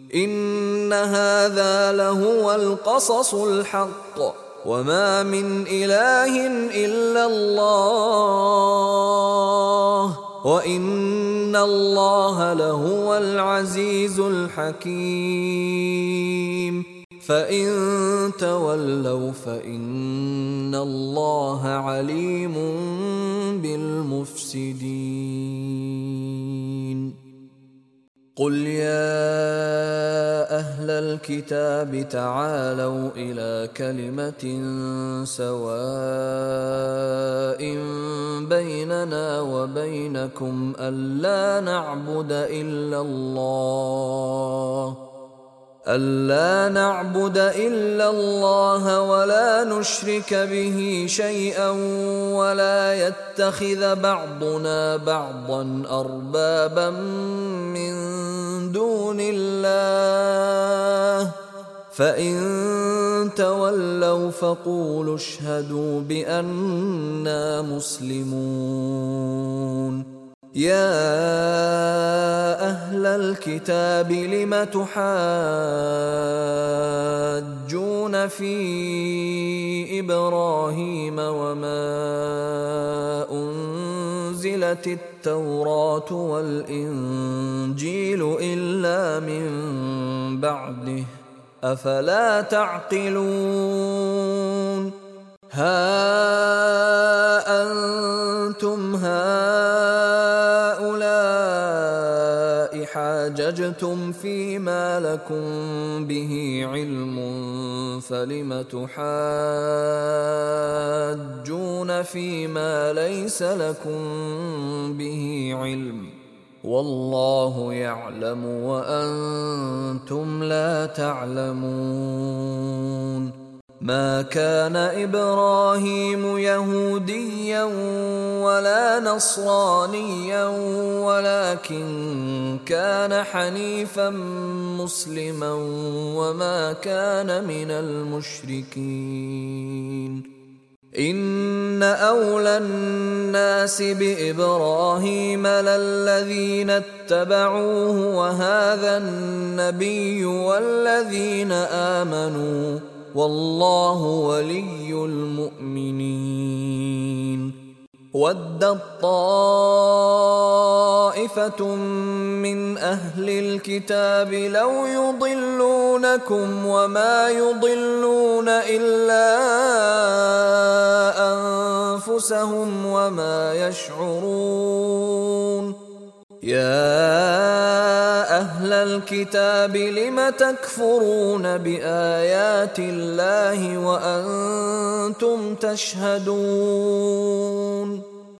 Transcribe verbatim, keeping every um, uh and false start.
إن هذا لهو القصص الحق وما من إله إلا الله وإن الله لهو العزيز الحكيم فإن تولوا فإن الله عليم بالمفسدين. قل يا أهل الكتاب تعالوا إلى كلمة سواء بيننا وبينكم ألا نعبد إلا الله ألا نعبد إلا الله ولا نشرك به شيئا ولا يتخذ بعضنا بعضا أربابا من دون الله فإن تولوا فقولوا اشهدوا بأننا مسلمون. يا أهل الكتاب لم تحاجون في إبراهيم وما أنزلت التوراة والإنجيل إلا من بعده أفلا تعقلون. ها أنتم هؤلاء حاججتم فيما لكم به علم فلم تحاجون فيما ليس لكم به علم والله يعلم وأنتم لا تعلمون. ما كان إبراهيم يهوديا ولا نصرانيا ولكن كان حنيفا مسلما وما كان من المشركين. إن أولى الناس بإبراهيم للذين اتبعوه وهذا النبي والذين آمنوا والله ولي المؤمنين. ودت طائفة من أهل الكتاب لو يضلونكم وما يضلون إلا أنفسهم وما يشعرون. يا أهل الكتاب لم تكفرون بآيات الله وأنتم تشهدون.